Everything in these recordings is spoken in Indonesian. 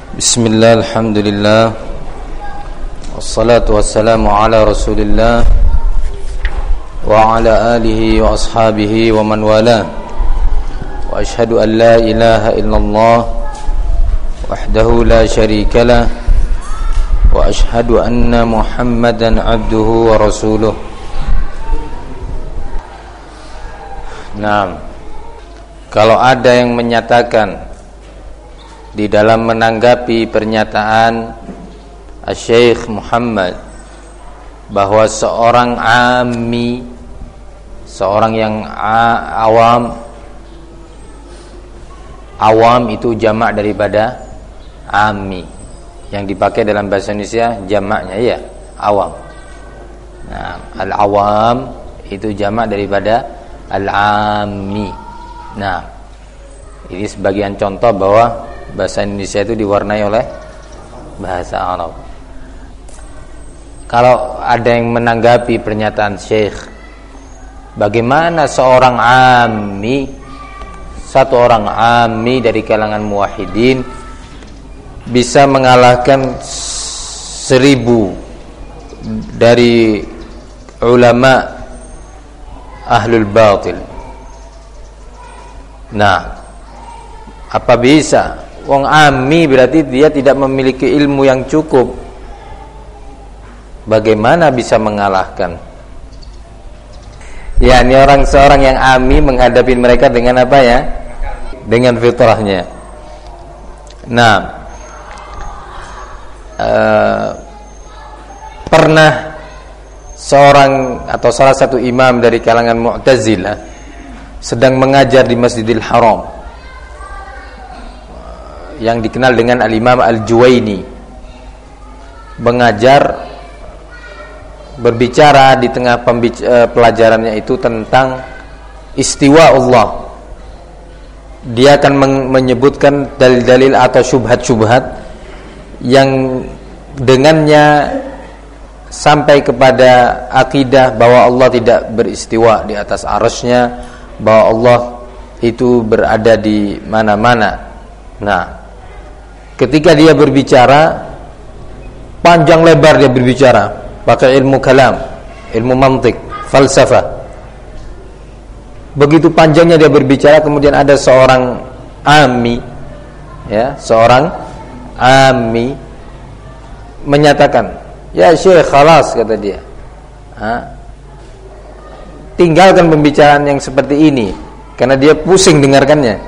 Bismillah, alhamdulillah, wassalatu wassalamu ala rasulillah wa ala alihi wa ashabihi wa man wala. Wa ashhadu an la ilaha illallah wahdahu la syarika lah, wa ashhadu anna Muhammadan abduhu wa rasuluh. Nah, kalau ada yang menyatakan di dalam menanggapi pernyataan Syekh Muhammad bahwa seorang ammi, seorang yang awam itu jamak daripada ammi, yang dipakai dalam bahasa Indonesia jamaknya ya awam. Nah, al-awam itu jamak daripada al-ammi. Nah, ini sebagian contoh bahwa bahasa Indonesia itu diwarnai oleh bahasa Arab. Kalau ada yang menanggapi pernyataan Syekh, bagaimana seorang ammi, satu orang ammi dari kalangan muwahhidin bisa mengalahkan 1000 dari ulama ahlul batil? Nah, apa bisa? Wong ammi berarti dia tidak memiliki ilmu yang cukup. Bagaimana bisa mengalahkan? Ya, ini seorang yang ammi menghadapi mereka dengan apa ya? Dengan fitrahnya. Nah, pernah seorang atau salah satu imam dari kalangan Mu'tazilah sedang mengajar di Masjidil Haram yang dikenal dengan Al-Imam Al-Juwaini, mengajar, berbicara di tengah pelajarannya itu tentang istiwa Allah. Dia akan menyebutkan dalil-dalil atau syubhat-syubhat yang dengannya sampai kepada akidah bahwa Allah tidak beristiwa di atas arsy-Nya, bahwa Allah itu berada di mana-mana. Nah, ketika dia berbicara panjang lebar, dia berbicara pakai ilmu kalam, ilmu mantik, falsafah. Begitu panjangnya dia berbicara, kemudian ada seorang ammi, ya, seorang ammi menyatakan, "Ya Syekh, khalas," kata dia. Tinggalkan pembicaraan yang seperti ini karena dia pusing dengarkannya.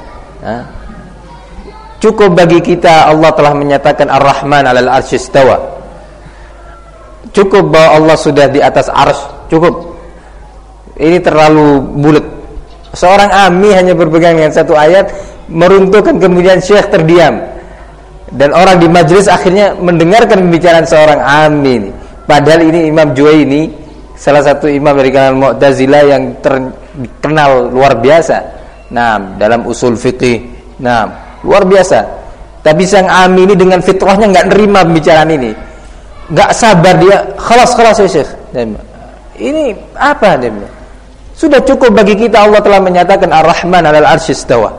Cukup bagi kita Allah telah menyatakan Ar-Rahman 'alal 'arsy istawa. Cukup bahwa Allah sudah di atas arsy, cukup. Ini terlalu bulat. Seorang ammi hanya berpegang dengan satu ayat, meruntuhkan, kemudian Syekh terdiam. Dan orang di majelis akhirnya mendengarkan pembicaraan seorang ammi ini. Padahal ini Imam Juwaini, salah satu imam dari kalangan Mu'tazilah yang terkenal luar biasa. Nah, dalam usul fiqih. Nah, luar biasa. Tapi sang ammi ini dengan fitrahnya enggak nerima pembicaraan ini. Enggak sabar dia, khalas ya Syekh. Ini apa dia? Sudah cukup bagi kita Allah telah menyatakan Ar-Rahman 'alal 'arsy istawa.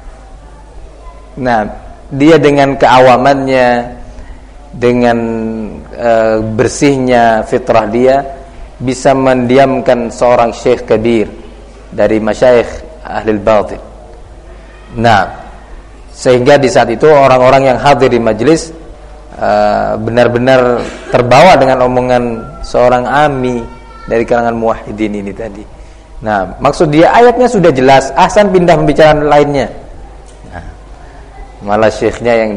Nah, dia dengan keawamannya, dengan bersihnya fitrah dia bisa mendiamkan seorang syekh kabir dari masyayikh ahlul batil. Nah, sehingga di saat itu orang-orang yang hadir di majelis benar-benar terbawa dengan omongan seorang ammi dari kalangan muwahhidin ini tadi. Nah, maksud dia ayatnya sudah jelas, ahsan pindah pembicaraan lainnya. Nah, malah syekhnya yang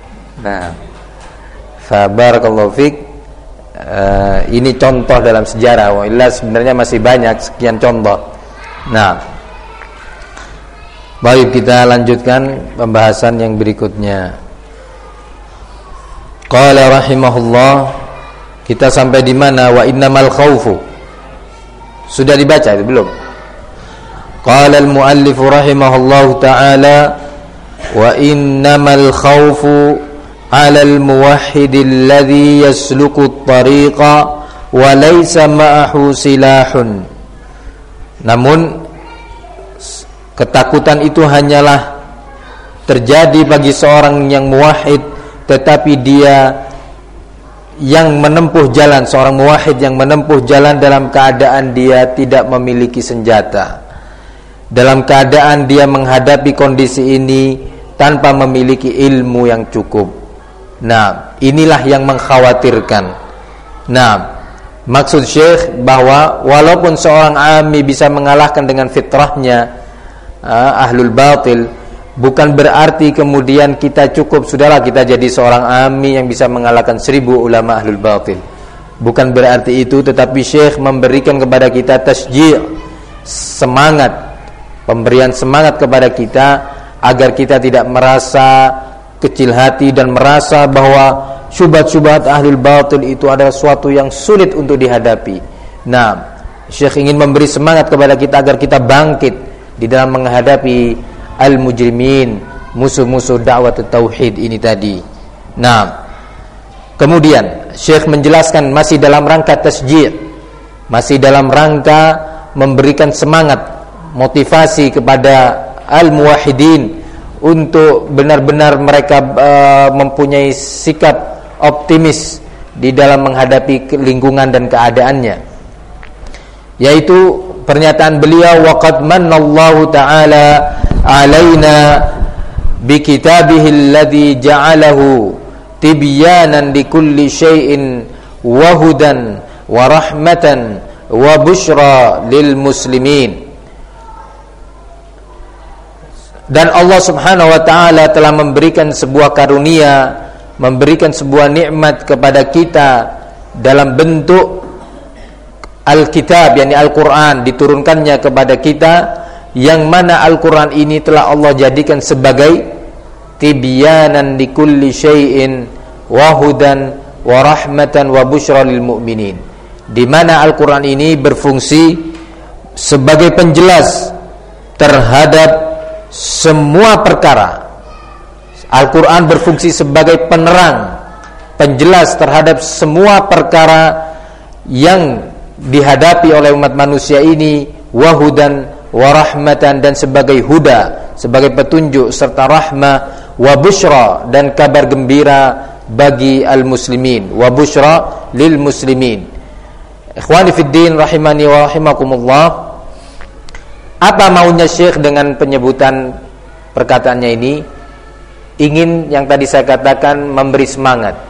fa barakallahu fik. Ini contoh dalam sejarah. Wa illa sebenarnya masih banyak sekian contoh. Nah, baik, kita lanjutkan pembahasan yang berikutnya. Qala rahimahullah, kita sampai di mana? Wa innamal khaufu. Sudah dibaca itu belum? Qala al-muallif rahimahullahu ta'ala, wa innamal khaufu 'ala al-muwahhid alladhi yasluku at-tariqa wa laysa ma'ahu silahun. Namun ketakutan itu hanyalah terjadi bagi seorang yang muwahhid, tetapi dia yang menempuh jalan, seorang muwahhid yang menempuh jalan dalam keadaan dia tidak memiliki senjata, dalam keadaan dia menghadapi kondisi ini tanpa memiliki ilmu yang cukup. Nah, inilah yang mengkhawatirkan. Nah, maksud Syekh bahwa walaupun seorang ami bisa mengalahkan dengan fitrahnya ahlul batil, bukan berarti kemudian kita cukup, sudahlah kita jadi seorang ami yang bisa mengalahkan 1000 ulama ahlul batil. Bukan berarti itu, tetapi Syekh memberikan kepada kita tasji', semangat, pemberian semangat kepada kita agar kita tidak merasa kecil hati dan merasa bahwa syubhat-syubhat ahlul batil itu adalah suatu yang sulit untuk dihadapi. Nah, Syekh ingin memberi semangat kepada kita agar kita bangkit di dalam menghadapi al-mujrimin, musuh-musuh dakwah tauhid ini tadi. Nah, kemudian Syekh menjelaskan masih dalam rangka tasji', masih dalam rangka memberikan semangat, motivasi kepada al-muwahhidin untuk benar-benar mereka mempunyai sikap optimis di dalam menghadapi lingkungan dan keadaannya, yaitu pernyataan beliau, waqad mannallahu ta'ala alaina bikitabihi alladhi ja'alahu tibyanan likulli syai'in wa hudan wa rahmatan wa bushra lil muslimin. Dan Allah Subhanahu wa ta'ala telah memberikan sebuah karunia, memberikan sebuah nikmat kepada kita dalam bentuk Alkitab, yakni Al-Quran, diturunkannya kepada kita, yang mana Al-Quran ini telah Allah jadikan sebagai tibyanan likulli syai'in wa hudan wa rahmatan wa busyra lil mu'minin, di mana Al-Quran ini berfungsi sebagai penjelas terhadap semua perkara. Al-Quran berfungsi sebagai penerang, penjelas terhadap semua perkara yang dihadapi oleh umat manusia ini, wahudan warahmatan, dan sebagai huda, sebagai petunjuk, serta rahmah, wa busyra, dan kabar gembira bagi al-muslimin, wa busyra lil muslimin. Ikhwani fid din rahimani wa rahimakumullah, apa maunya Syekh dengan penyebutan perkataannya ini? Ingin, yang tadi saya katakan, memberi semangat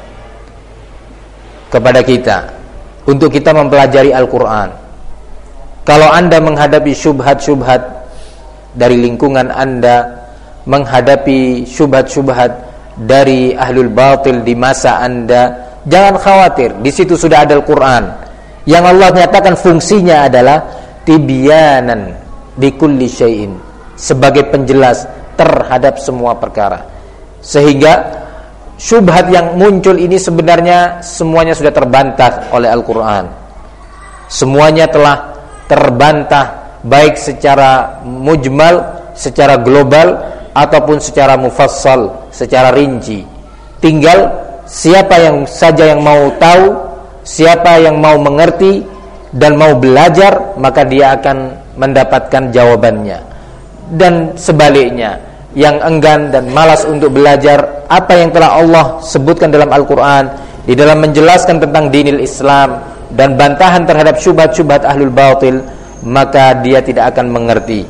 kepada kita untuk kita mempelajari Al-Quran. Kalau Anda menghadapi syubhat-syubhat dari lingkungan Anda, menghadapi syubhat-syubhat dari ahlul batil di masa Anda, jangan khawatir, di situ sudah ada Al-Quran yang Allah nyatakan fungsinya adalah tibyanan likulli syai'in, sebagai penjelas terhadap semua perkara. Sehingga syubhat yang muncul ini sebenarnya semuanya sudah terbantah oleh Al-Quran. Semuanya telah terbantah, baik secara mujmal, secara global, ataupun secara mufassal, secara rinci. Tinggal siapa yang saja yang mau tahu, siapa yang mau mengerti dan mau belajar, maka dia akan mendapatkan jawabannya. Dan sebaliknya, yang enggan dan malas untuk belajar apa yang telah Allah sebutkan dalam Al-Quran, di dalam menjelaskan tentang dinil Islam dan bantahan terhadap syubhat-syubhat ahlul batil, maka dia tidak akan mengerti.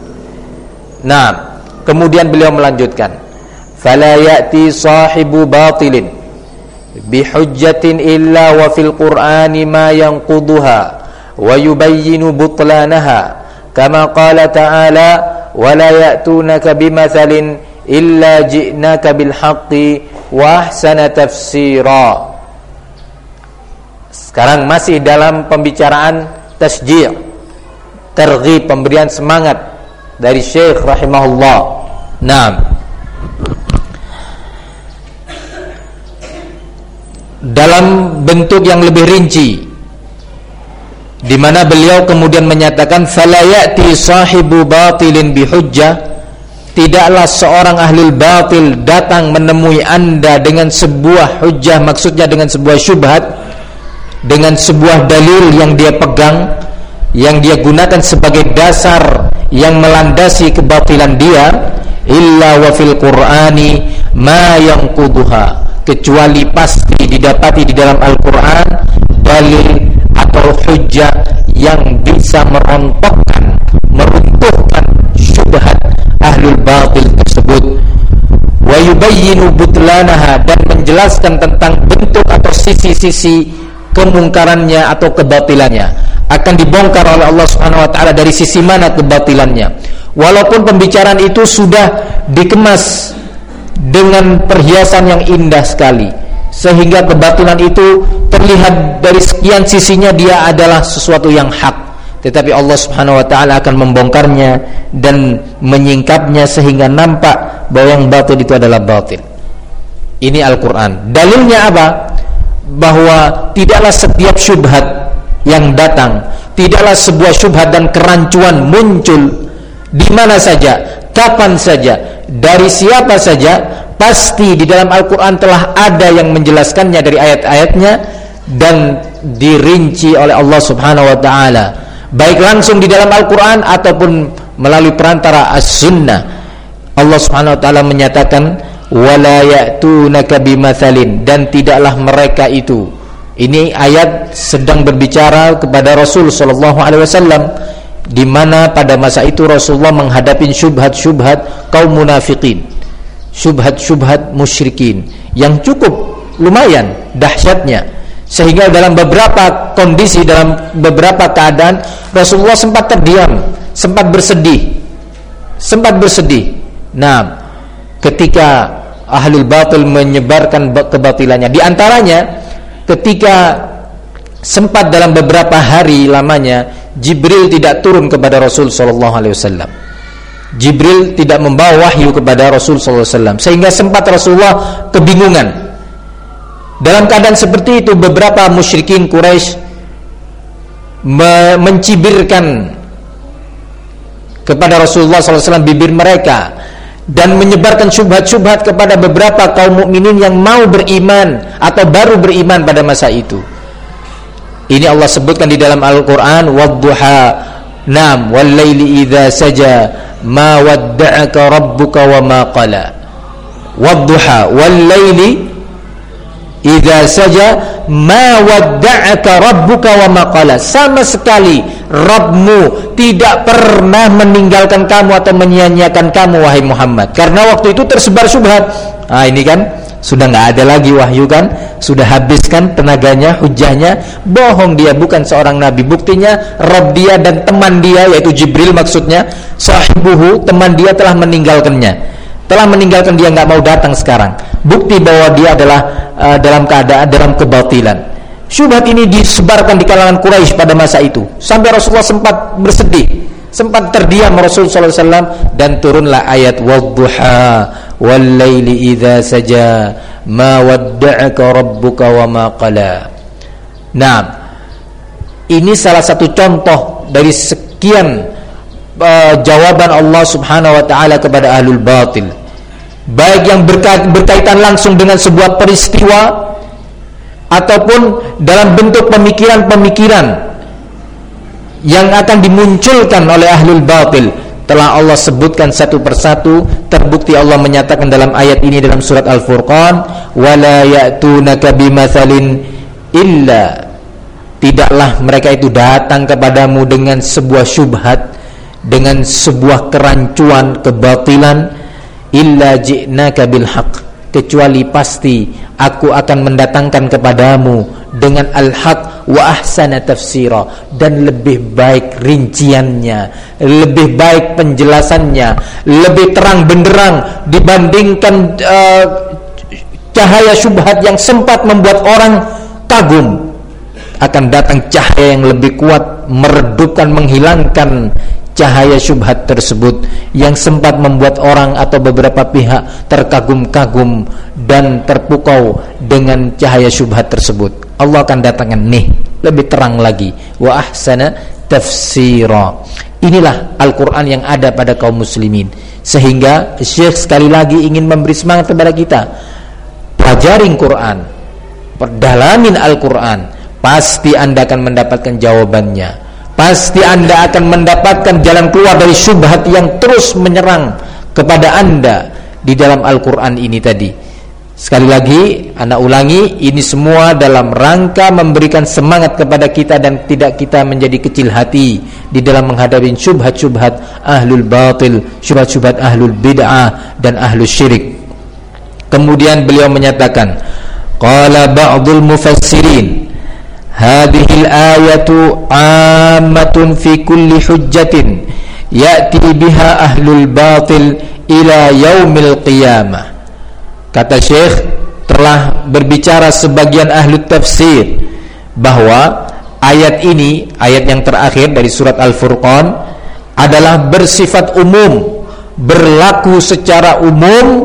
Nah, kemudian beliau melanjutkan, fala ya'ti sahibu batilin bihujjatin illa wa fil qur'ani ma yanquduha wa yubayyinu butlanaha, kama qala ta'ala, wala ya'tunaka bimathalin illa ji'naka bil haqqi wa ahsana tafsira. Sekarang masih dalam pembicaraan tasji', targhib, pemberian semangat dari Syekh rahimahullah. Nah, dalam bentuk yang lebih rinci, di mana beliau kemudian menyatakan, fala ya'ti sahibu batilin bihujjah, tidaklah seorang ahlul batil datang menemui Anda dengan sebuah hujjah, maksudnya dengan sebuah syubhat, dengan sebuah dalil yang dia pegang, yang dia gunakan sebagai dasar yang melandasi kebatilan dia, illa wa fil qur'ani ma yanquduha, kecuali pasti didapati di dalam Al-Quran dalil atau hujjah yang bisa merontokkan, meruntuhkan syubhat ahlul batil tersebut, wa yubayyinu butlanaha, dan menjelaskan tentang bentuk atau sisi-sisi kemungkarannya atau kebatilannya. Akan dibongkar oleh Allah Subhanahu wa taala dari sisi mana kebatilannya. Walaupun pembicaraan itu sudah dikemas dengan perhiasan yang indah sekali, sehingga kebatilan itu terlihat dari sekian sisinya dia adalah sesuatu yang hak, tetapi Allah Subhanahu wa taala akan membongkarnya dan menyingkapnya sehingga nampak bahwa yang batil itu adalah batil. Ini Al-Quran. Dalilnya apa? Bahwa tidaklah setiap syubhat yang datang, tidaklah sebuah syubhat dan kerancuan muncul di mana saja, kapan saja, dari siapa saja, pasti di dalam Al-Quran telah ada yang menjelaskannya dari ayat-ayatnya dan dirinci oleh Allah Subhanahu wa taala, baik langsung di dalam Al-Quran ataupun melalui perantara As-Sunnah. Allah Subhanahu wa taala menyatakan wala ya'tunaka bimatsalin, dan tidaklah mereka itu, ini ayat sedang berbicara kepada Rasul sallallahu alaihi wasallam, di mana pada masa itu Rasulullah menghadapi syubhat-syubhat kaum munafikin, syubhat-syubhat musyrikin yang cukup lumayan dahsyatnya, sehingga dalam beberapa kondisi, dalam beberapa keadaan Rasulullah sempat terdiam, sempat bersedih. Nah, ketika ahlul batil menyebarkan kebatilannya, di antaranya ketika sempat dalam beberapa hari lamanya Jibril tidak turun kepada Rasul sallallahu alaihi wasallam. Jibril tidak membawa wahyu kepada Rasul sallallahu alaihi wasallam, sehingga sempat Rasulullah kebingungan. Dalam keadaan seperti itu, beberapa musyrikin Quraisy mencibirkan kepada Rasulullah sallallahu alaihi wasallam bibir mereka dan menyebarkan syubhat-syubhat kepada beberapa kaum mukminin yang mau beriman atau baru beriman pada masa itu. Ini Allah sebutkan di dalam Al-Quran, wadduha, nam, wal laili idza saja, ma wadda'aka rabbuka wa ma qala. Wadduha, wal laili idza saja, ma wadda'aka rabbuka wa ma qala. Sama sekali Rabbmu tidak pernah meninggalkan kamu atau menyia-nyiakan kamu, wahai Muhammad. Karena waktu itu tersebar syubhat. Ini kan sudah nggak ada lagi wahyu kan, sudah habis kan tenaganya, hujahnya, bohong dia, bukan seorang nabi. Buktinya Rabb dia dan teman dia, yaitu Jibril maksudnya, sahibuhu, teman dia telah meninggalkannya, dia, nggak mau datang sekarang. Bukti bahwa dia adalah dalam keadaan dalam kebatilan. Syubhat ini disebarkan di kalangan Quraisy pada masa itu, sampai Rasulullah sempat bersedih, sempat terdiam Rasulullah SAW, dan turunlah ayat wadduha wal laili idza saja ma wadda'aka rabbuka wa ma qala. Nah, ini salah satu contoh dari sekian jawaban Allah Subhanahu wa taala kepada ahlul batil, baik yang berkaitan langsung dengan sebuah peristiwa ataupun dalam bentuk pemikiran-pemikiran yang akan dimunculkan oleh ahlul batil. Telah Allah sebutkan satu persatu. Terbukti Allah menyatakan dalam ayat ini dalam surat Al-Furqan, wala ya'tunaka bimatsalin illa, tidaklah mereka itu datang kepadamu dengan sebuah syubhat, dengan sebuah kerancuan kebatilan, illa ji'naka bil haqq, kecuali pasti aku akan mendatangkan kepadamu dengan al-haq wa ahsana tafsira, dan lebih baik rinciannya, lebih baik penjelasannya, lebih terang benderang dibandingkan cahaya syubhat yang sempat membuat orang kagum. Akan datang cahaya yang lebih kuat, meredupkan, menghilangkan cahaya syubhat tersebut yang sempat membuat orang atau beberapa pihak terkagum-kagum dan terpukau dengan cahaya syubhat tersebut. Allah akan datangkan nih lebih terang lagi, wa ahsana tafsira. Inilah Al-Quran yang ada pada kaum muslimin, sehingga Syekh sekali lagi ingin memberi semangat kepada kita, pelajarin Quran, perdalamin Al-Quran, pasti Anda akan mendapatkan jawabannya. Pasti Anda akan mendapatkan jalan keluar dari syubhat yang terus menyerang kepada Anda di dalam Al-Quran ini tadi. Sekali lagi, ana ulangi, ini semua dalam rangka memberikan semangat kepada kita dan tidak kita menjadi kecil hati di dalam menghadapi syubhat-syubhat ahlul batil, syubhat-syubhat ahlul bid'ah dan ahlul syirik. Kemudian beliau menyatakan, qala ba'dul mufassirin, hadhihi al-ayatu 'ammatun fi kulli hujjatin ya'ti biha ahlul batil ila yaumil qiyamah. Kata Syekh, telah berbicara sebagian ahli tafsir bahwa ayat ini, ayat yang terakhir dari surat Al-Furqan, adalah bersifat umum, berlaku secara umum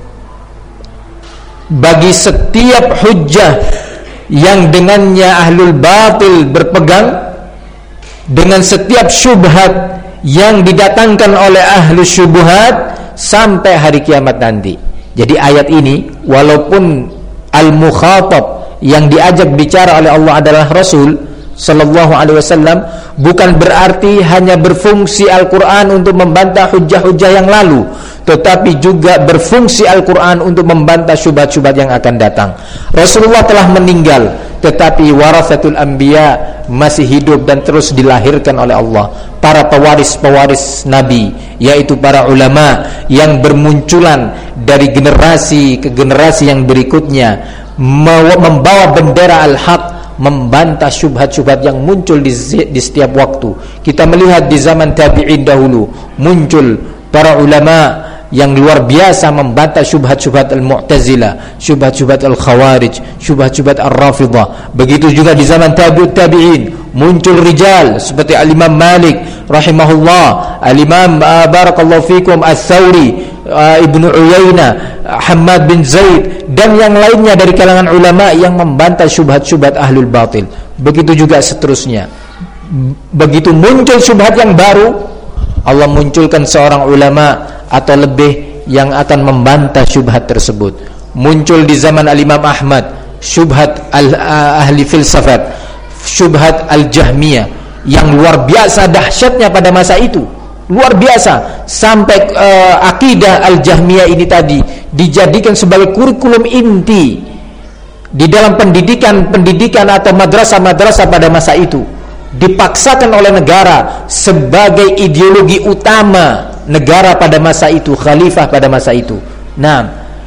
bagi setiap hujjah yang dengannya ahlul batil berpegang, dengan setiap syubhat yang didatangkan oleh ahlu syubhat sampai hari kiamat nanti. Jadi ayat ini, walaupun al-mukhatab yang diajak bicara oleh Allah adalah Rasul sallallahu alaihi wasallam, bukan berarti hanya berfungsi Al-Qur'an untuk membantah hujjah-hujjah yang lalu, tetapi juga berfungsi Al-Qur'an untuk membantah syubhat-syubhat yang akan datang. Rasulullah telah meninggal, tetapi warathatul anbiya masih hidup dan terus dilahirkan oleh Allah. Para pewaris-pewaris Nabi, yaitu para ulama yang bermunculan dari generasi ke generasi yang berikutnya, membawa bendera al-haq, membantah syubhat-syubhat yang muncul di setiap waktu. Kita melihat di zaman tabi'in dahulu muncul para ulama yang luar biasa membantah syubhat-syubhat al-Mu'tazilah, syubhat-syubhat al-Khawarij, syubhat-syubhat al-Rafidah. Begitu juga di zaman tabi'in muncul rijal seperti al-Imam Malik rahimahullah, al-Imam barakallahu fikum al-Thawri, Ibnu Uyainah, Hammad bin Zaid, dan yang lainnya dari kalangan ulama yang membantah syubhat-syubhat ahlul batil. Begitu juga seterusnya. Begitu muncul syubhat yang baru, Allah munculkan seorang ulama atau lebih yang akan membantah syubhat tersebut. Muncul di zaman al-Imam Ahmad syubhat ahli filsafat, syubhat al-Jahmiyah yang luar biasa dahsyatnya pada masa itu, luar biasa, sampai akidah al-Jahmiyah ini tadi dijadikan sebagai kurikulum inti di dalam pendidikan atau madrasah-madrasah pada masa itu, dipaksakan oleh negara sebagai ideologi utama negara pada masa itu, khalifah pada masa itu. Nah,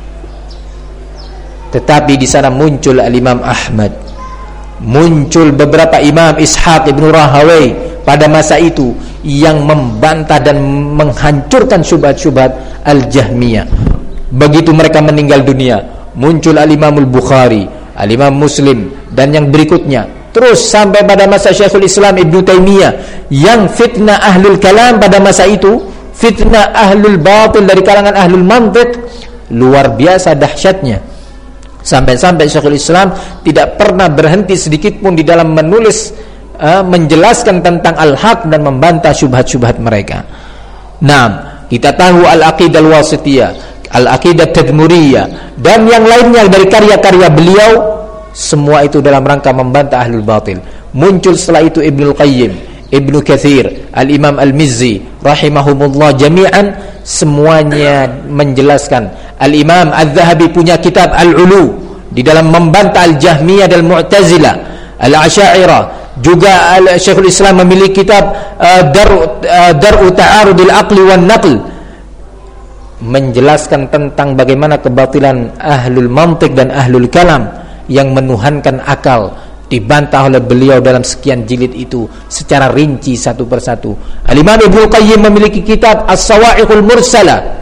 tetapi di sana muncul al-Imam Ahmad, muncul beberapa imam, Ishaq ibnu Rahawai pada masa itu yang membantah dan menghancurkan syubhat-syubhat al-Jahmiyah. Begitu mereka meninggal dunia, muncul al-Imam al-Bukhari, al-Imam Muslim, dan yang berikutnya, terus sampai pada masa Syekhul Islam Ibnu Taimiyah yang fitnah ahlul kalam pada masa itu, fitnah ahlul batil dari kalangan ahlul mantiq, luar biasa dahsyatnya. Sampai-sampai Syekhul Islam tidak pernah berhenti sedikit pun di dalam menulis, menjelaskan tentang al-haq dan membantah syubhat-syubhat mereka. Nah, kita tahu al-aqidah al-wasitiyah, al-aqidah tadmuriyah, dan yang lainnya dari karya-karya beliau, semua itu dalam rangka membantah ahlul batil. Muncul setelah itu Ibnul Qayyim, Ibnu Katsir, Al-Imam Al-Mizzi rahimahumullah jami'an, semuanya menjelaskan. Al-Imam Al-Zahabi punya kitab Al-Ulu di dalam membantah Al-Jahmiyah dan Mu'tazilah, Al-Asy'ariyah. Juga Syekhul Islam memiliki kitab Dar'u Ta'arudil Aqli wan Naql, menjelaskan tentang bagaimana kebatilan ahlul mantiq dan ahlul kalam yang menuhankan akal, dibantah oleh beliau dalam sekian jilid itu secara rinci satu persatu. Al-Imam Ibnu Qayyim memiliki kitab As-Sawa'iqul Mursalah.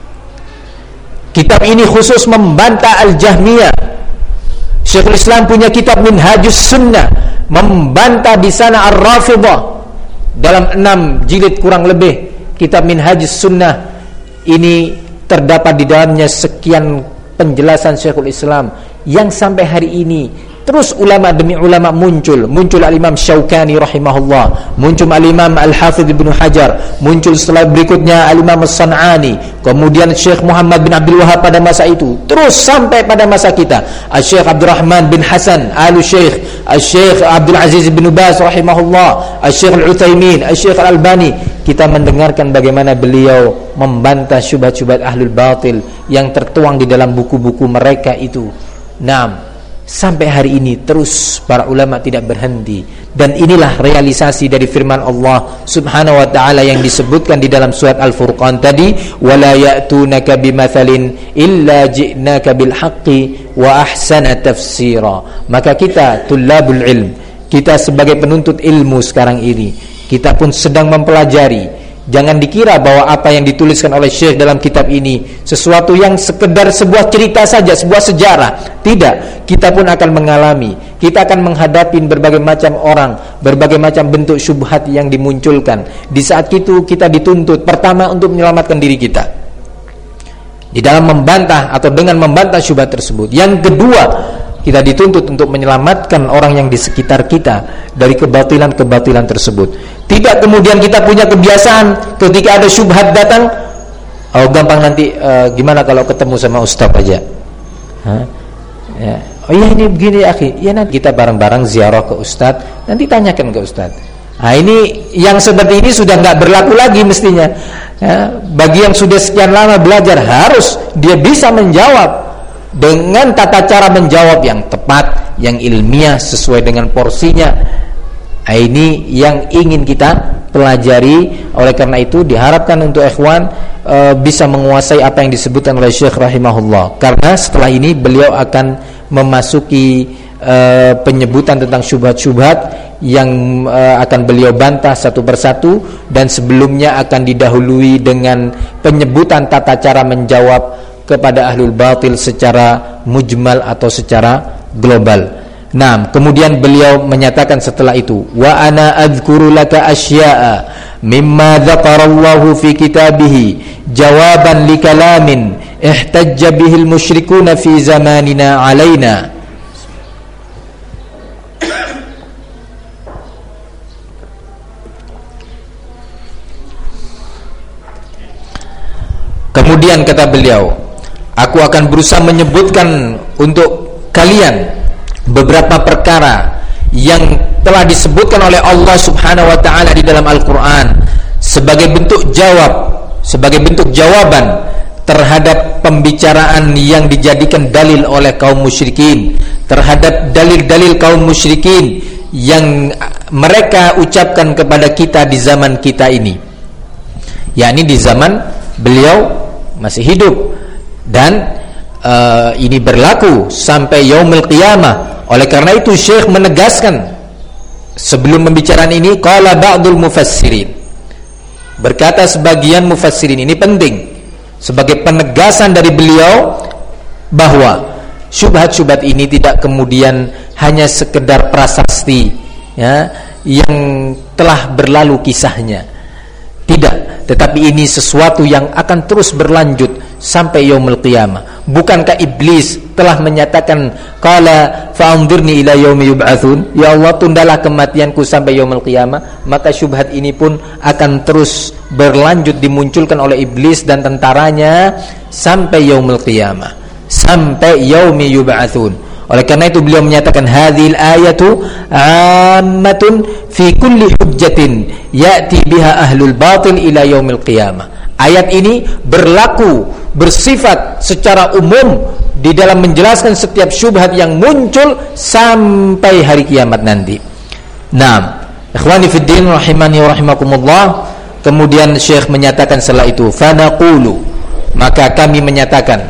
Kitab ini khusus membantah Al-Jahmiyah. Syekhul Islam punya kitab Minhajus Sunnah, membantah di sana Ar-Rafidah dalam 6 jilid kurang lebih. Kitab Minhajus Sunnah ini terdapat di dalamnya sekian penjelasan Syekhul Islam yang sampai hari ini terus ulama demi ulama muncul al-Imam Syaukani rahimahullah, muncul al-Imam Al-Hafidh Ibnu Hajar, muncul setelah berikutnya al-Imam As-San'ani, kemudian Syekh Muhammad bin Abdul Wahab pada masa itu, terus sampai pada masa kita Syekh Abdurrahman bin Hasan Al-Syekh, Syekh Abdul Aziz bin Baz rahimahullah, Syekh Al-Utsaimin, Syekh Al-Albani. kita mendengarkan bagaimana beliau membantah syubhat-syubhat ahlul batil yang tertuang di dalam buku-buku mereka itu. Sampai hari ini terus para ulama tidak berhenti. Dan inilah realisasi dari firman Allah Subhanahu wa ta'ala yang disebutkan di dalam surat Al-Furqan tadi, wala ya'tunaka bimathalin illa ji'naka bil haqqi wa ahsana tafsira. Maka kita tullabul ilm, kita sebagai penuntut ilmu sekarang ini, kita pun sedang mempelajari. Jangan dikira bahwa apa yang dituliskan oleh Syekh dalam kitab ini sesuatu yang sekedar sebuah cerita saja, sebuah sejarah. Tidak, kita pun akan mengalami, kita akan menghadapi berbagai macam orang, berbagai macam bentuk syubhat yang dimunculkan. Di saat itu kita dituntut pertama untuk menyelamatkan diri kita di dalam membantah atau dengan membantah syubhat tersebut. Yang kedua, kita dituntut untuk menyelamatkan orang yang di sekitar kita dari kebatilan-kebatilan tersebut. Tidak kemudian kita punya kebiasaan ketika ada syubhat datang, gampang nanti gimana kalau ketemu sama ustaz aja. Ya. Oh iya ini begini akhi. Ya nanti kita bareng-bareng ziarah ke ustaz, nanti tanyakan ke ustaz. Ini yang seperti ini sudah enggak berlaku lagi mestinya. Ya, bagi yang sudah sekian lama belajar harus dia bisa menjawab dengan tata cara menjawab yang tepat, yang ilmiah sesuai dengan porsinya. Ini yang ingin kita pelajari. Oleh karena itu diharapkan untuk ikhwan bisa menguasai apa yang disebutkan oleh Syekh rahimahullah. Karena setelah ini beliau akan memasuki penyebutan tentang syubhat-syubhat yang akan beliau bantah satu persatu, dan sebelumnya akan didahului dengan penyebutan tata cara menjawab kepada ahlul batil secara mujmal atau secara global. Kemudian beliau menyatakan setelah itu, wa ana adzkuru laka asya'a mimma dzakarallahu fi kitabihi jawaban li kalamin ihtajja bihil musyrikuna fi zamanina alaina. Kemudian kata beliau, aku akan berusaha menyebutkan untuk kalian beberapa perkara yang telah disebutkan oleh Allah Subhanahu wa ta'ala di dalam Al-Quran sebagai bentuk jawaban terhadap pembicaraan yang dijadikan dalil oleh kaum musyrikin, terhadap dalil-dalil kaum musyrikin yang mereka ucapkan kepada kita di zaman kita ini, yakni di zaman beliau masih hidup, dan ini berlaku sampai yaumil qiyamah. Oleh karena itu Syekh menegaskan sebelum pembicaraan ini, qala ba'dul mufassirin, berkata sebagian mufassirin, ini penting sebagai penegasan dari beliau bahwa syubhat-syubhat ini tidak kemudian hanya sekedar prasasti ya, yang telah berlalu kisahnya. Tidak, tetapi ini sesuatu yang akan terus berlanjut sampai yaumul qiyamah. Bukankah iblis telah menyatakan, qala fa'anzirni ila yaumi yub'atsun, ya Allah tundalah kematianku sampai yaumul qiyamah. Maka syubhat ini pun akan terus berlanjut dimunculkan oleh iblis dan tentaranya sampai yaumul qiyamah, sampai yaumi yub'atsun. Oleh karena itu beliau menyatakan, hadhil ayatu ammatun fi kulli hujjatin ya'ti biha ahlul batil ila yaumil qiyamah. Ayat ini berlaku, bersifat secara umum di dalam menjelaskan setiap syubhat yang muncul sampai hari kiamat nanti. Ikhwani fiddin rahimani wa rahimakumullah. Kemudian Syekh menyatakan setelah itu, fanaqulu, maka kami menyatakan,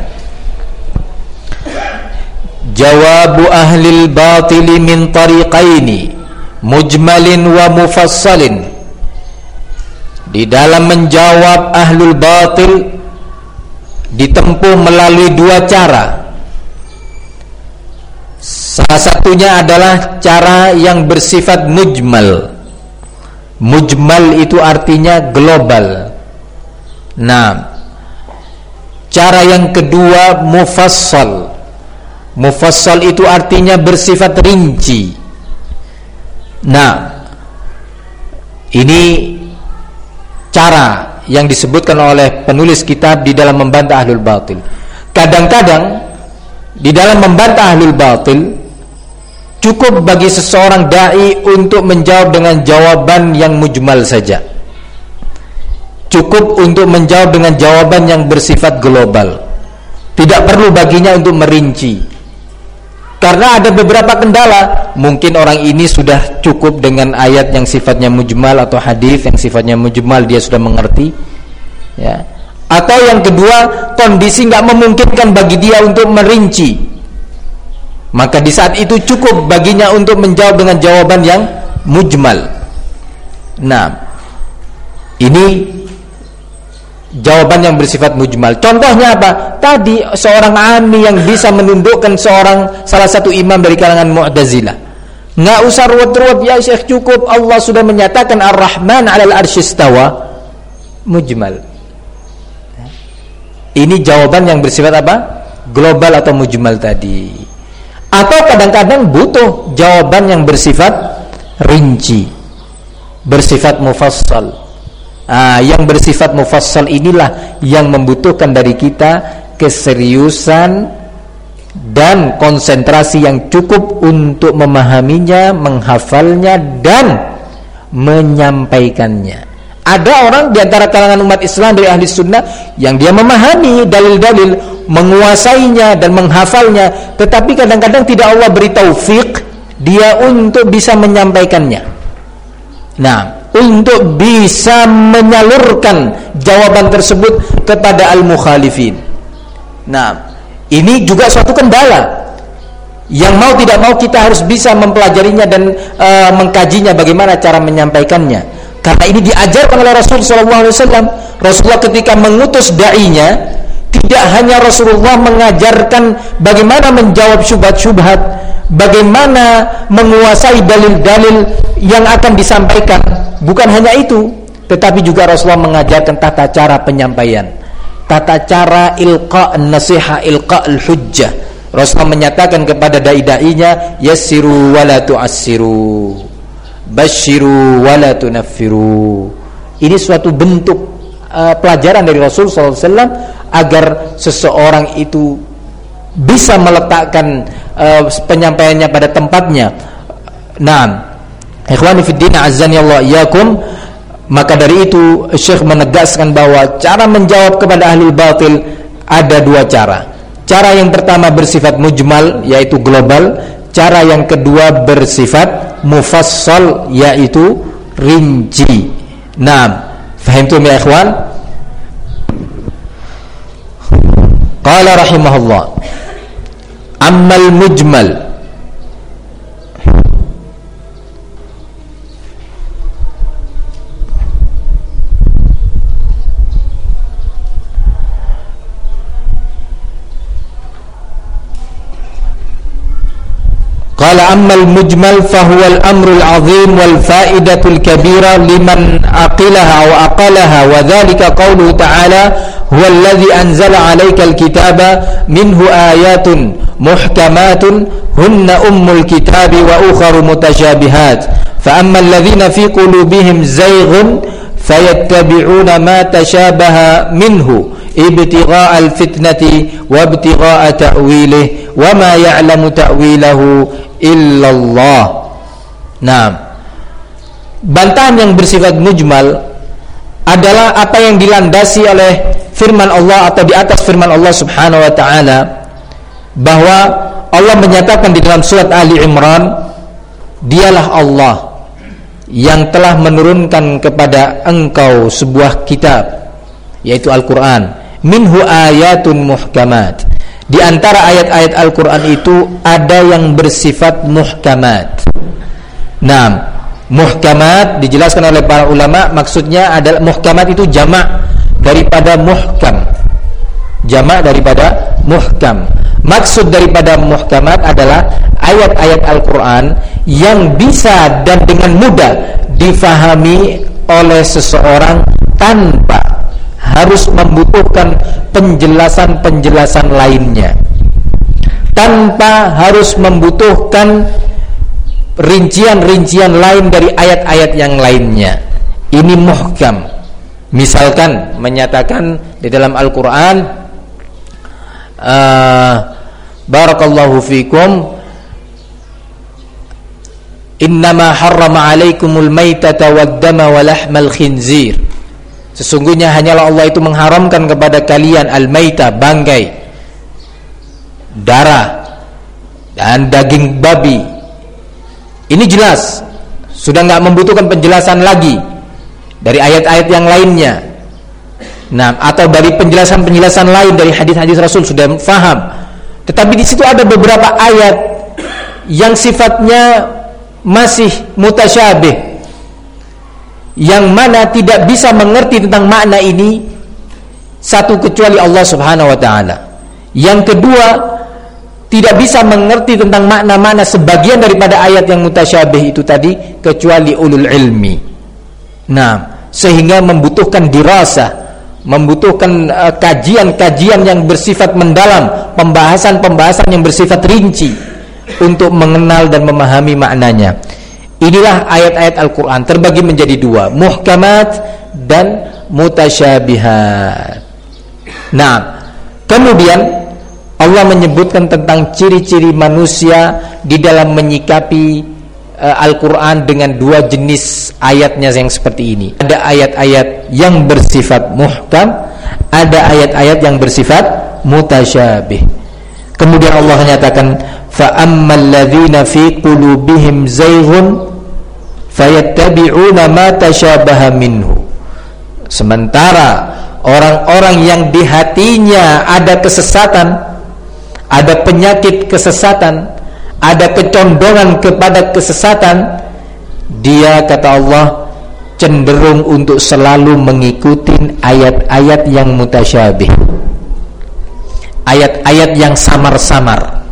jawabu ahlil batili min tariqaini mujmalin wa mufassalin. Di dalam menjawab ahlul batil ditempuh melalui dua cara. Salah satunya adalah cara yang bersifat mujmal. Mujmal itu artinya global. Cara yang kedua mufassal. Mufassal itu artinya bersifat rinci. Ini cara yang disebutkan oleh penulis kitab di dalam membantah ahlul batil. Kadang-kadang di dalam membantah ahlul batil cukup bagi seseorang dai untuk menjawab dengan jawaban yang mujmal saja. cukup untuk menjawab dengan jawaban yang bersifat global. Tidak perlu baginya untuk merinci. Karena ada beberapa kendala. Mungkin orang ini sudah cukup dengan ayat yang sifatnya mujmal atau hadis yang sifatnya mujmal, dia sudah mengerti, ya. Atau yang kedua, kondisi nggak memungkinkan bagi dia untuk merinci. Maka di saat itu cukup baginya untuk menjawab dengan jawaban yang mujmal. Nah, ini jawaban yang bersifat mujmal. Contohnya apa? Tadi seorang ami yang bisa menundukkan salah satu imam dari kalangan Mu'tazilah. Nggak usah ruwet-ruwet, ya Syekh, cukup Allah sudah menyatakan Ar-Rahman 'alal 'arsy istawa. Mujmal. Ini jawaban yang bersifat apa? Global atau mujmal tadi. Atau kadang-kadang butuh jawaban yang bersifat rinci, bersifat mufassal. Yang bersifat mufassal inilah yang membutuhkan dari kita keseriusan dan konsentrasi yang cukup untuk memahaminya, menghafalnya, dan menyampaikannya. Ada orang di antara kalangan umat Islam dari ahli sunnah yang dia memahami dalil-dalil, menguasainya dan menghafalnya, tetapi kadang-kadang tidak Allah beri taufik dia untuk bisa menyampaikannya. Nah, untuk bisa menyalurkan jawaban tersebut kepada al-mukhalifin. Nah, ini juga suatu kendala yang mau tidak mau kita harus bisa mempelajarinya dan mengkajinya bagaimana cara menyampaikannya. Karena ini diajarkan oleh Rasulullah SAW. Rasulullah ketika mengutus da'inya, tidak hanya Rasulullah mengajarkan bagaimana menjawab syubhat-syubhat, bagaimana menguasai dalil-dalil yang akan disampaikan. Bukan hanya itu, tetapi juga Rasulullah mengajarkan tata cara penyampaian, tata cara ilqa' an-nasihah, ilqa' al-hujjah. Rasulullah menyatakan kepada dai-dainya, yassiru wa la tu'assiru, basyiru wa la tunaffiru. Ini suatu bentuk pelajaran dari Rasul SAW agar seseorang itu bisa meletakkan penyampaiannya pada tempatnya. Nah, ikhwani fiddin azzani Allah iyakum, maka dari itu Syekh menegaskan bahwa cara menjawab kepada ahli batil ada dua cara. Cara yang pertama bersifat mujmal, yaitu global. Cara yang kedua bersifat mufassal, yaitu rinci. Nah, fahimtum ya ikhwan? Qala rahimahullah, ammal mujmal, qala ammal mujmal fahuwa al-amrul azim wal faidatul kabira liman aqilaha wa aqalaha, wa dhalika qawluhu ta'ala huwa alladhi anzala 'alaykal kitaba minhu ayatun muhkamatun hunna ummul kitabi wa ukharu mutasyabihat fa ammal ladhina fi qulubihim zayghun fayattabi'una ma tashabaha minhu ibtigha'a al-fitnati wa ibtigha'a ta'wilihi wa ma ya'lamu ta'wilahu illallah. Nah, bantahan yang bersifat mujmal adalah apa yang dilandasi oleh firman Allah atau di atas firman Allah Subhanahu wa taala, bahwa Allah menyatakan di dalam surat Ali Imran, dialah Allah yang telah menurunkan kepada engkau sebuah kitab, yaitu Al-Quran, minhu ayatun muhkamat. Di antara ayat-ayat Al-Quran itu ada yang bersifat muhkamat. Nah, muhkamat dijelaskan oleh para ulama, maksudnya adalah muhkamat itu jamak daripada muhkam. Jamak daripada muhkam. Maksud daripada muhkamat adalah ayat-ayat Al-Quran yang bisa dan dengan mudah difahami oleh seseorang tanpa harus membutuhkan penjelasan-penjelasan lainnya, tanpa harus membutuhkan rincian-rincian lain dari ayat-ayat yang lainnya. Ini muhkam. Misalkan menyatakan di dalam Al-Quran, barakallahu fikum, innama harrama alaikumul maitata waddama wa lahmal khinzir. Sesungguhnya hanyalah Allah itu mengharamkan kepada kalian al-maita, bangkai, darah, dan daging babi. Ini jelas, sudah nggak membutuhkan penjelasan lagi dari ayat-ayat yang lainnya. Nah, atau dari penjelasan-penjelasan lain dari hadis-hadis Rasul sudah faham. Tetapi di situ ada beberapa ayat yang sifatnya masih mutasyabih, yang mana tidak bisa mengerti tentang makna ini satu kecuali Allah Subhanahu wa taala. Yang kedua, tidak bisa mengerti tentang makna-makna sebagian daripada ayat yang mutasyabih itu tadi kecuali ulul ilmi. Nah, sehingga membutuhkan dirasah, membutuhkan kajian-kajian yang bersifat mendalam, pembahasan-pembahasan yang bersifat rinci untuk mengenal dan memahami maknanya. Inilah ayat-ayat Al-Quran terbagi menjadi dua, muhkamat dan mutasyabihat. Nah, kemudian Allah menyebutkan tentang ciri-ciri manusia di dalam menyikapi Al-Quran dengan dua jenis ayatnya yang seperti ini. Ada ayat-ayat yang bersifat muhkam, ada ayat-ayat yang bersifat mutasyabih. Kemudian Allah menyatakan, فَأَمَّا الَّذِينَ فِي قُلُوبِهِمْ زَيْغٌ فَيَتَّبِعُونَ مَا تَشَابَهَ مِنْهُ. Sementara orang-orang yang di hatinya ada kesesatan, ada penyakit kesesatan, ada kecondongan kepada kesesatan, dia, kata Allah, cenderung untuk selalu mengikuti ayat-ayat yang mutasyabih, ayat-ayat yang samar-samar.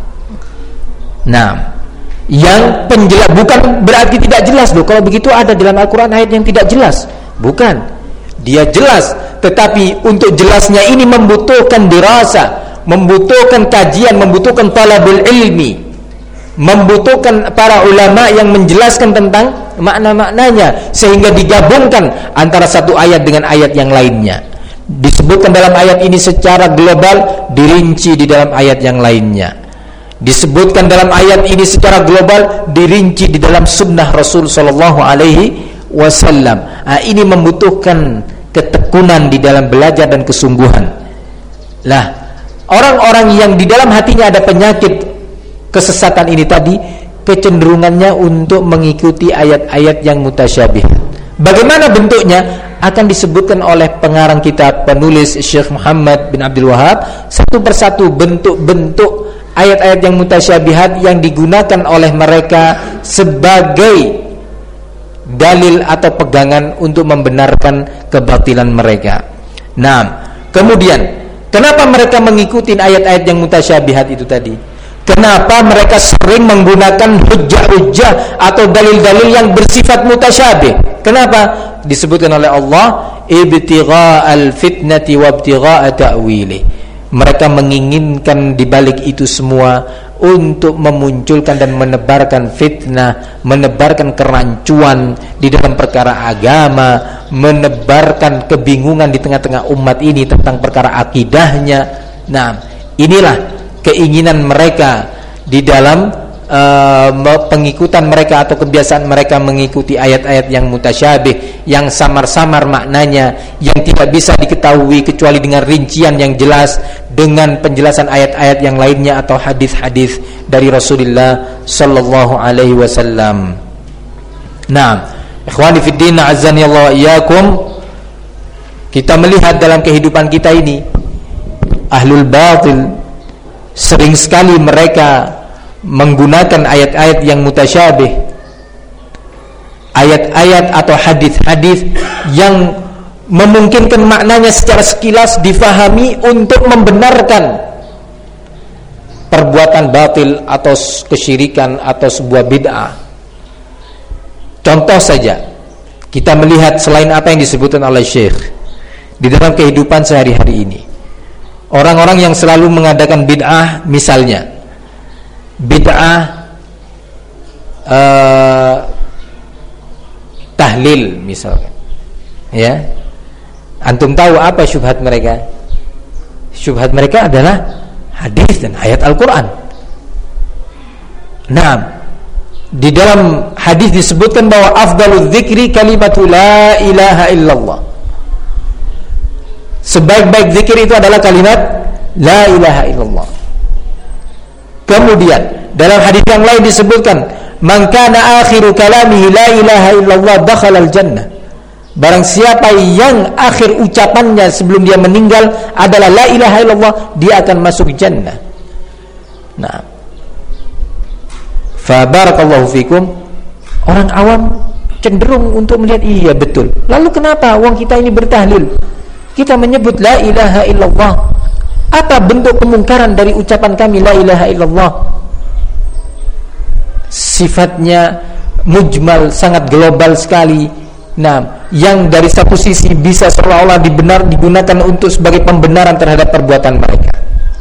Nah, yang penjelas bukan berarti tidak jelas loh. Kalau begitu ada dalam Al-Quran ayat yang tidak jelas, bukan. Dia jelas, tetapi untuk jelasnya ini membutuhkan dirasa, membutuhkan kajian, membutuhkan talabul ilmi, membutuhkan para ulama yang menjelaskan tentang makna-maknanya, sehingga digabungkan antara satu ayat dengan ayat yang lainnya. Disebutkan dalam ayat ini secara global, dirinci di dalam ayat yang lainnya. Disebutkan dalam ayat ini secara global, dirinci di dalam sunnah Rasul Sallallahu Alaihi Wasallam. Ini membutuhkan ketekunan di dalam belajar dan kesungguhan. Lah, orang-orang yang di dalam hatinya ada penyakit kesesatan ini tadi, kecenderungannya untuk mengikuti ayat-ayat yang mutasyabih. Bagaimana bentuknya akan disebutkan oleh pengarang kitab, penulis Syekh Muhammad bin Abdul Wahab, satu persatu bentuk-bentuk ayat-ayat yang mutasyabihat yang digunakan oleh mereka sebagai dalil atau pegangan untuk membenarkan kebatilan mereka. Nah, kemudian kenapa mereka mengikuti ayat-ayat yang mutasyabihat itu tadi? Kenapa mereka sering menggunakan hujjah-hujjah atau dalil-dalil yang bersifat mutasyabih? Kenapa? Disebutkan oleh Allah, ibtigha'al fitnati wa ibtigha'a ta'wili. Mereka menginginkan di balik itu semua untuk memunculkan dan menebarkan fitnah, menebarkan kerancuan di dalam perkara agama, menebarkan kebingungan di tengah-tengah umat ini tentang perkara akidahnya. Nah, inilah keinginan mereka di dalam pengikutan mereka atau kebiasaan mereka mengikuti ayat-ayat yang mutasyabih, yang samar-samar maknanya, yang tidak bisa diketahui kecuali dengan rincian yang jelas, dengan penjelasan ayat-ayat yang lainnya atau hadis-hadis dari Rasulullah sallallahu alaihi wasallam. Nah, ikhwani fid din, azani Allah wa iyyakum, kita melihat dalam kehidupan kita ini ahlul batil sering sekali mereka menggunakan ayat-ayat yang mutasyabih, ayat-ayat atau hadis-hadis yang memungkinkan maknanya secara sekilas difahami untuk membenarkan perbuatan batil atau kesyirikan atau sebuah bid'ah. Contoh saja, kita melihat selain apa yang disebutkan oleh Syekh di dalam kehidupan sehari-hari ini, orang-orang yang selalu mengadakan bid'ah, misalnya bid'ah tahlil misalnya, ya, antum tahu apa syubhat mereka? Syubhat mereka adalah hadis dan ayat Al-Quran. Nah, di dalam hadis disebutkan bahwa afdalul dzikri kalimatu la ilaha illallah. Sebaik-baik zikir itu adalah kalimat la ilaha illallah. Kemudian dalam hadis yang lain disebutkan, man kana akhiru kalamihi la ilaha illallah dakhalal jannah. Barang siapa yang akhir ucapannya sebelum dia meninggal adalah la ilaha illallah, dia akan masuk jannah. Nah, fa barakallahu fikum. Orang awam cenderung untuk melihat iya betul. Lalu kenapa wong kita ini bertahlil? Kita menyebut la ilaha illallah. Apa bentuk kemungkaran dari ucapan kami la ilaha illallah? Sifatnya mujmal, sangat global sekali. Nah, yang dari satu sisi bisa seolah-olah digunakan untuk sebagai pembenaran terhadap perbuatan mereka.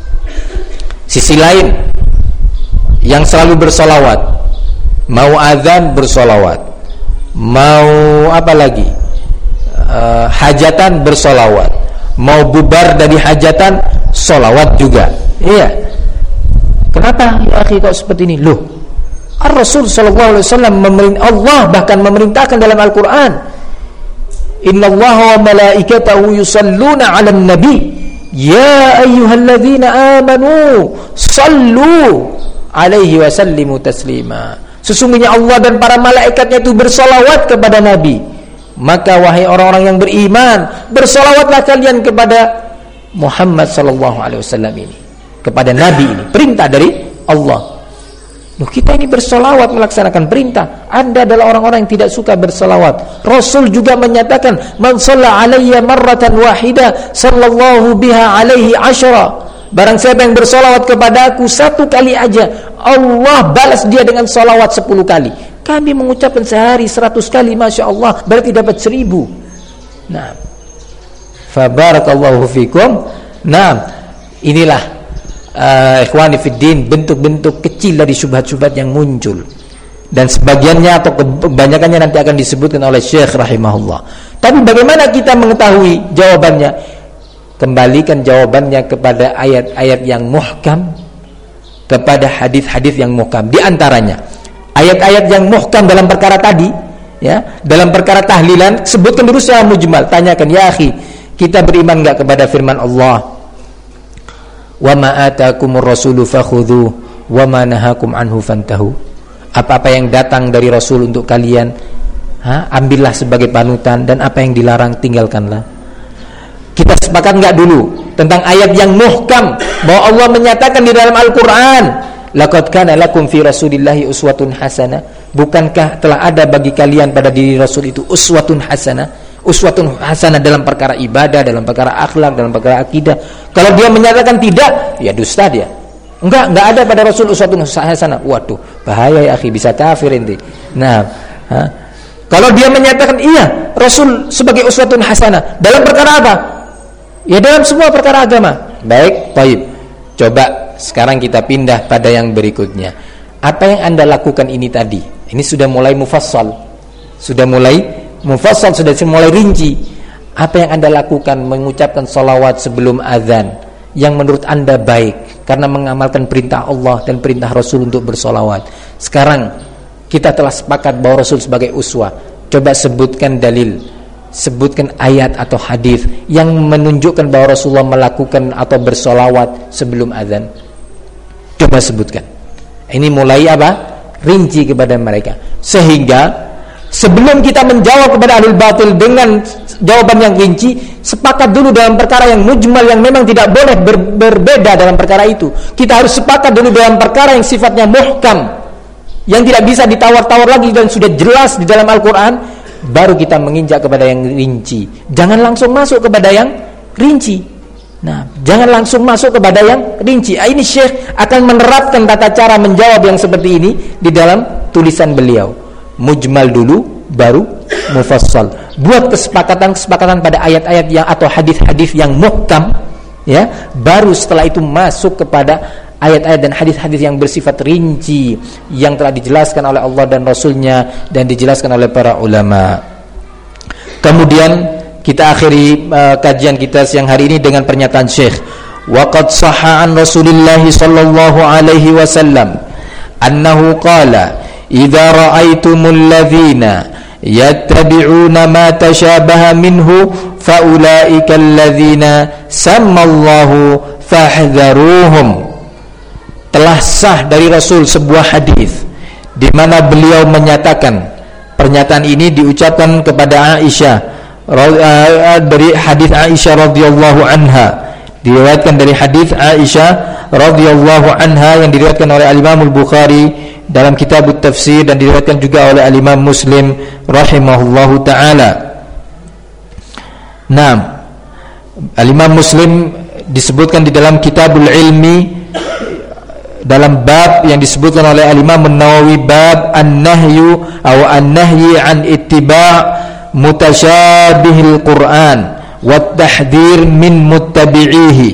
Sisi lain, yang selalu bersolawat, mau azan bersolawat, mau apa lagi, hajatan bersolawat, mau bubar dari hajatan solawat juga. Iya. Kenapa ya akhi kok seperti ini? Loh, Rasul sallallahu alaihi wasallam Allah bahkan memerintahkan dalam Al-Qur'an, innallaha wa malaikatahu yusalluna 'alan nabi ya ayyuhalladzina amanu sallu 'alaihi wa sallimu taslima. Sesungguhnya Allah dan para malaikatnya itu bersolawat kepada Nabi. Maka wahai orang-orang yang beriman, bersolawatlah kalian kepada Muhammad sallallahu alaihi wasallam ini, kepada Nabi ini, perintah dari Allah. Loh, kita ini bersolawat melaksanakan perintah. Anda adalah orang-orang yang tidak suka bersolawat. Rasul juga menyatakan, man shalla alayya marratan wahida sallallahu biha alaihi asyara. Barang siapa yang bersolawat kepada aku satu kali aja, Allah balas dia dengan solawat 10 kali. Kami mengucapkan sehari 100 kali, Masya Allah, berarti dapat 1000. Nah, fabarakallahu fikum. Nah, inilah ikhwani fiddin, bentuk-bentuk kecil dari syubhat-syubhat yang muncul, dan sebagiannya atau kebanyakannya nanti akan disebutkan oleh Syekh rahimahullah. Tapi bagaimana kita mengetahui jawabannya? Kembalikan jawabannya kepada ayat-ayat yang muhkam, kepada hadis-hadis yang muhkam. Di antaranya ayat-ayat yang muhkam dalam perkara tadi, ya, dalam perkara tahlilan, sebutkan dulu secara mujmal. Tanyakan, ya akhi, kita beriman enggak kepada firman Allah, wa ma atakumur rasulu fakhudhu wa ma nahakum anhu fantahu. Apa-apa yang datang dari Rasul untuk kalian, ambillah sebagai panutan, dan apa yang dilarang tinggalkanlah. Kita sepakat enggak dulu tentang ayat yang muhkam bahwa Allah menyatakan di dalam Al-Qur'an, laqad kana lakum fi rasulillahi uswatun hasanah. Bukankah telah ada bagi kalian pada diri Rasul itu uswatun hasanah? Uswatun hasanah dalam perkara ibadah, dalam perkara akhlak, dalam perkara akidah. Kalau dia menyatakan tidak, ya dusta dia. Enggak ada pada Rasul uswatun hasanah. Waduh, bahaya ya akhi, bisa kafir inti. Nah, kalau dia menyatakan iya, Rasul sebagai uswatun hasanah dalam perkara apa? Ya dalam semua perkara agama. Baik, baik. Coba sekarang kita pindah pada yang berikutnya. Apa yang Anda lakukan ini tadi? Ini sudah mulai mufassal. Sudah mulai rinci. Apa yang Anda lakukan, mengucapkan salawat sebelum azan, yang menurut Anda baik karena mengamalkan perintah Allah dan perintah Rasul untuk bersolawat. Sekarang kita telah sepakat bahwa Rasul sebagai uswah. Coba sebutkan dalil, sebutkan ayat atau hadis yang menunjukkan bahwa Rasulullah melakukan atau bersolawat sebelum azan. Coba sebutkan. Ini mulai apa? Rinci kepada mereka, sehingga sebelum kita menjawab kepada ahlul batil dengan jawaban yang rinci, sepakat dulu dalam perkara yang mujmal yang memang tidak boleh berbeda dalam perkara itu. Kita harus sepakat dulu dalam perkara yang sifatnya muhkam, yang tidak bisa ditawar-tawar lagi dan sudah jelas di dalam Al-Quran. Baru kita menginjak kepada yang rinci. Jangan langsung masuk kepada yang rinci. Nah, jangan langsung masuk kepada yang rinci. Ini Syekh akan menerapkan tata cara menjawab yang seperti ini di dalam tulisan beliau. Mujmal dulu, baru mufassal. Buat kesepakatan pada ayat-ayat yang atau hadis-hadis yang muhkam, ya. Baru setelah itu masuk kepada ayat-ayat dan hadis-hadis yang bersifat rinci, yang telah dijelaskan oleh Allah dan Rasulnya dan dijelaskan oleh para ulama. Kemudian kita akhiri kajian kita siang hari ini dengan pernyataan Syekh, waqad sahha an Rasulillah sallallahu alaihi wasallam annahu qala idza ra'aitumul ladzina yattabi'una ma tashabaha minhu faulaika alladzina sammallahu fahdharuhum. Telah sah dari Rasul sebuah hadis di mana beliau menyatakan, pernyataan ini diucapkan kepada Aisyah dari hadis Aisyah radhiyallahu anha, diriwayatkan dari hadis Aisyah radhiyallahu anha yang diriwayatkan oleh Al-Imam Al-Bukhari dalam kitab Tafsir dan diriwayatkan juga oleh Al-Imam Muslim rahimahullahu taala. Naam, Al-Imam Muslim disebutkan di dalam Kitabul Ilmi dalam bab yang disebutkan oleh Al-Imam An-Nawawi, bab an-nahyu atau an-nahyi an ittiba' mutasyabihil Qur'an wa tahdhir min muttabi'ihi.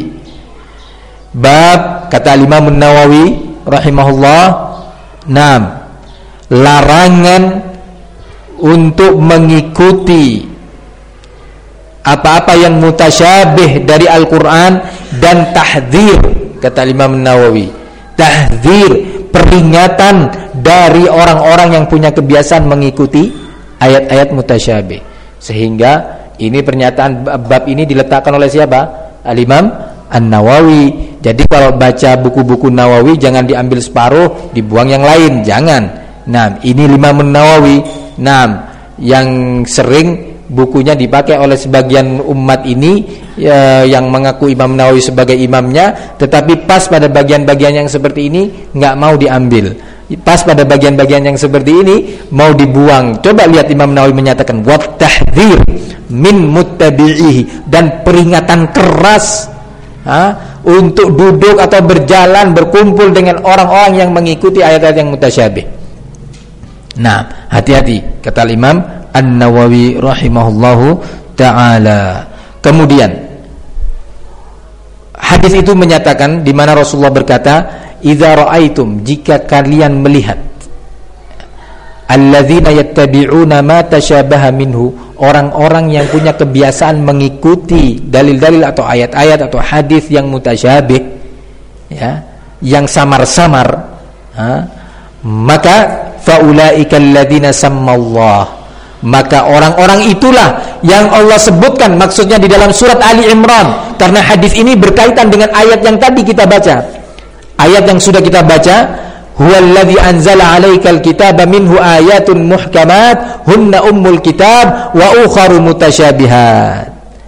Bab, kata Al-Imam An-Nawawi rahimahullah, naam, larangan untuk mengikuti apa-apa yang mutasyabih dari Al-Qur'an dan tahdzir, kata Imam Nawawi, tahdzir, peringatan dari orang-orang yang punya kebiasaan mengikuti ayat-ayat mutasyabih. Sehingga ini pernyataan bab ini diletakkan oleh siapa? Al-Imam An-Nawawi. Jadi kalau baca buku-buku Nawawi jangan diambil separuh, dibuang yang lain, jangan. Nah, ini Imam An-Nawawi, nah, yang sering bukunya dipakai oleh sebagian umat ini yang mengaku Imam Nawawi sebagai imamnya, tetapi pas pada bagian-bagian yang seperti ini nggak mau diambil. Pas pada bagian-bagian yang seperti ini mau dibuang. Coba lihat Imam Nawawi menyatakan wat tahdzir min muttabi'ihi, dan peringatan keras untuk duduk atau berjalan berkumpul dengan orang-orang yang mengikuti ayat-ayat yang mutasyabih. Nah, hati-hati, kata Imam An-Nawawi rahimahullahu ta'ala. Kemudian hadis itu menyatakan, di mana Rasulullah berkata, idza ra'aitum, jika kalian melihat, alladzina yattabi'una ma tashabaha minhu, orang-orang yang punya kebiasaan mengikuti dalil-dalil atau ayat-ayat atau hadis yang mutasyabih, ya, yang samar-samar, maka faulaika alladzina sammallah, maka orang-orang itulah yang Allah sebutkan, maksudnya di dalam surat Ali Imran, karena hadis ini berkaitan dengan ayat yang tadi kita baca. Ayat yang sudah kita baca, huwallazi anzala 'alaikal kitaba minhu ayatun muhkamat hunna ummul kitab wa ukharu mutasyabihat.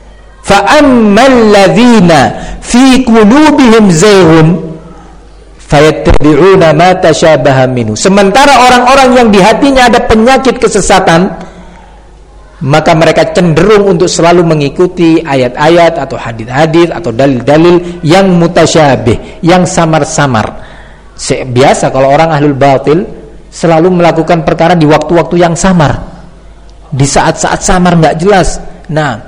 Fa ammal ladzina fi qulubihim zayghun fayattabi'una ma tasyabaha minhu. Sementara orang-orang yang di hatinya ada penyakit kesesatan, maka mereka cenderung untuk selalu mengikuti ayat-ayat atau hadis-hadis atau dalil-dalil yang mutasyabih, yang samar-samar. Biasa kalau orang ahlul batil selalu melakukan perkara di waktu-waktu yang samar, di saat-saat samar nggak jelas. Nah,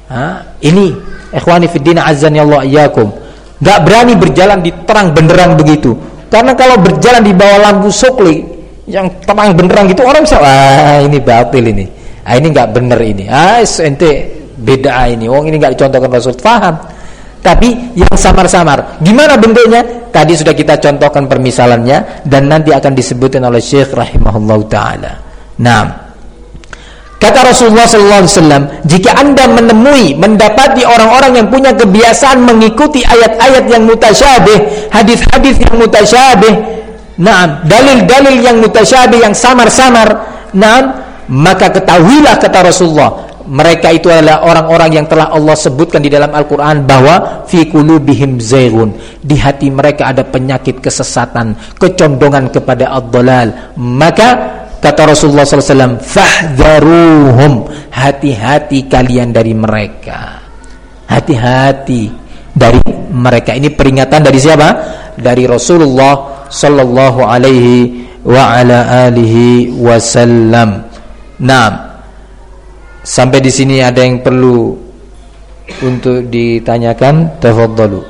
ini ikhwani fiddin azzani Allah iyyakum, nggak berani berjalan di terang benderang begitu, karena kalau berjalan di bawah lampu sokli yang terang benderang gitu, orang bisa, ini batil ini. Ini nggak benar ini. Ente beda ini. Ini nggak dicontohkan Rasul. Faham. Tapi yang samar-samar, gimana bentuknya? Tadi sudah kita contohkan permisalannya, dan nanti akan disebutkan oleh Syekh rahimahullahu taala. Nah, kata Rasulullah SAW, jika Anda mendapati orang-orang yang punya kebiasaan mengikuti ayat-ayat yang mutasyabih, hadis-hadis yang mutasyabih, nah, dalil-dalil yang mutasyabih, yang samar-samar, nah, maka ketahuilah, kata Rasulullah, mereka itu adalah orang-orang yang telah Allah sebutkan di dalam Al-Quran bahwa fi qulubihim zayghun, di hati mereka ada penyakit kesesatan, kecondongan kepada ad-dhalal. Maka kata Rasulullah SAW, fahdharuhum, hati-hati kalian dari mereka, hati-hati dari mereka. Ini peringatan dari siapa? Dari Rasulullah sallallahu alaihi wa ala alihi wasallam. Nah, sampai di sini ada yang perlu untuk ditanyakan? Tafadhalu.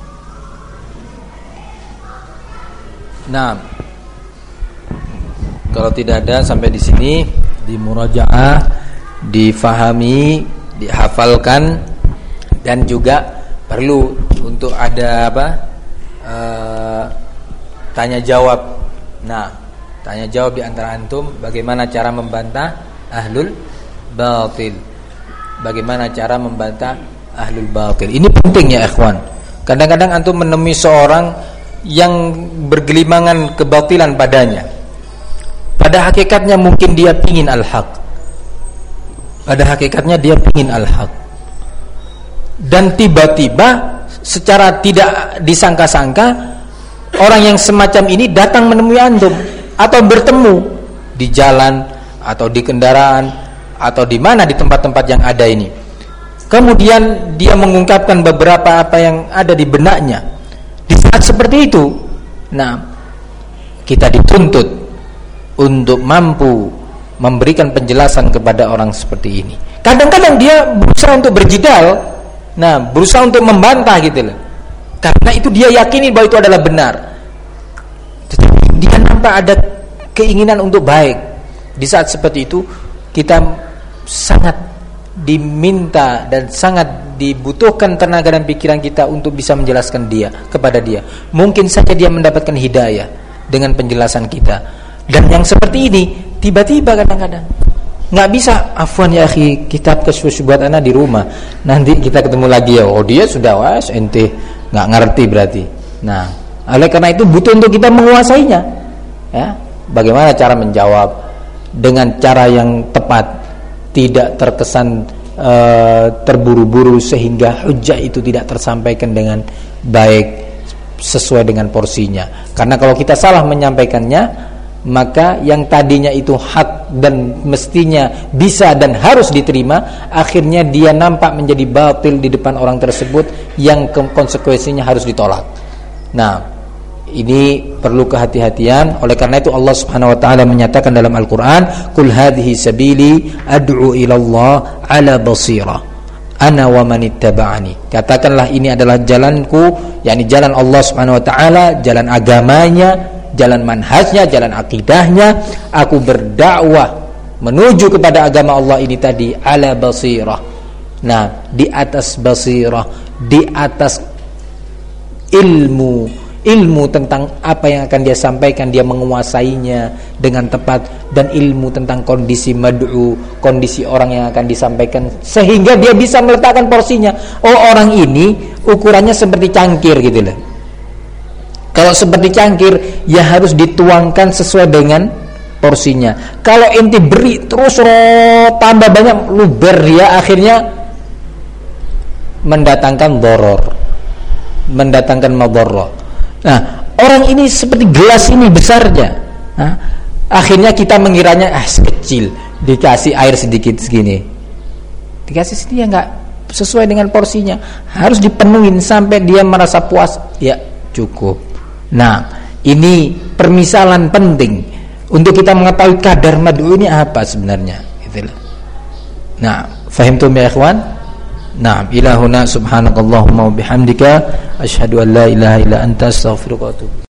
Nah, Kalau tidak ada sampai di sini, di murajaah, difahami, dihafalkan, dan juga perlu untuk ada tanya jawab. Nah, tanya jawab di antara antum, bagaimana cara membantah ahlul batil. Bagaimana cara membantah ahlul batil. Ini penting ya ikhwan. Kadang-kadang antum menemui seorang yang bergelimangan kebatilan padanya. Pada hakikatnya mungkin dia pingin al-haq. Pada hakikatnya dia pingin al-haq. Dan tiba-tiba secara tidak disangka-sangka orang yang semacam ini datang menemui antum atau bertemu di jalan atau di kendaraan atau di mana, di tempat-tempat yang ada ini. Kemudian dia mengungkapkan beberapa apa yang ada di benaknya. Di saat seperti itu, nah, kita dituntut untuk mampu memberikan penjelasan kepada orang seperti ini. Kadang-kadang dia berusaha untuk berjidal, nah, berusaha untuk membantah gitu loh. Karena itu dia yakini bahwa itu adalah benar. Tetapi dia nampak ada keinginan untuk baik. Di saat seperti itu, kita sangat diminta dan sangat dibutuhkan tenaga dan pikiran kita untuk bisa menjelaskan dia kepada dia. Mungkin saja dia mendapatkan hidayah dengan penjelasan kita. Dan yang seperti ini tiba-tiba kadang-kadang nggak bisa, afwan ya akhi, kitab Kasyfus Syubhat ana di rumah, nanti kita ketemu lagi ya. Oh, dia sudah ente nggak ngerti berarti. Nah, oleh karena itu butuh untuk kita menguasainya, ya. Bagaimana cara menjawab dengan cara yang tepat, tidak terkesan terburu-buru sehingga hujjah itu tidak tersampaikan dengan baik sesuai dengan porsinya. Karena kalau kita salah menyampaikannya, maka yang tadinya itu hak dan mestinya bisa dan harus diterima, akhirnya dia nampak menjadi batil di depan orang tersebut yang konsekuensinya harus ditolak. Nah, ini perlu kehati-hatian. Oleh karena itu Allah Subhanahu wa taala menyatakan dalam Al-Qur'an, "Qul hadhihi sabili ad'u ila Allah ala basirah ana wa man ittaba'ani." Katakanlah ini adalah jalanku, yakni jalan Allah Subhanahu wa taala, jalan agamanya, jalan manhajnya, jalan akidahnya. Aku berdakwah menuju kepada agama Allah ini tadi ala basirah. Nah, di atas basirah, di atas ilmu tentang apa yang akan dia sampaikan, dia menguasainya dengan tepat, dan ilmu tentang kondisi mad'u, kondisi orang yang akan disampaikan, sehingga dia bisa meletakkan porsinya. Oh, orang ini ukurannya seperti cangkir gitu loh. Kalau seperti cangkir, ya harus dituangkan sesuai dengan porsinya. Kalau ente beri terus tambah banyak, luber dia, akhirnya mendatangkan doror, mendatangkan madarrah. Nah, orang ini seperti gelas ini besarnya. Nah, akhirnya kita mengiranya sekecil, dikasih air sedikit segini, dikasih sedikit, ya enggak sesuai dengan porsinya. Harus dipenuhin sampai dia merasa puas, ya cukup. Nah, ini permisalan penting untuk kita mengetahui kadar mad'u ini apa sebenarnya, gitu loh. Nah, fahimtum ya ikhwan? Nah, ilahuna subhanakallahumma wa bihamdika asyhadu an la ilaha illa anta astaghfiruka wa atubu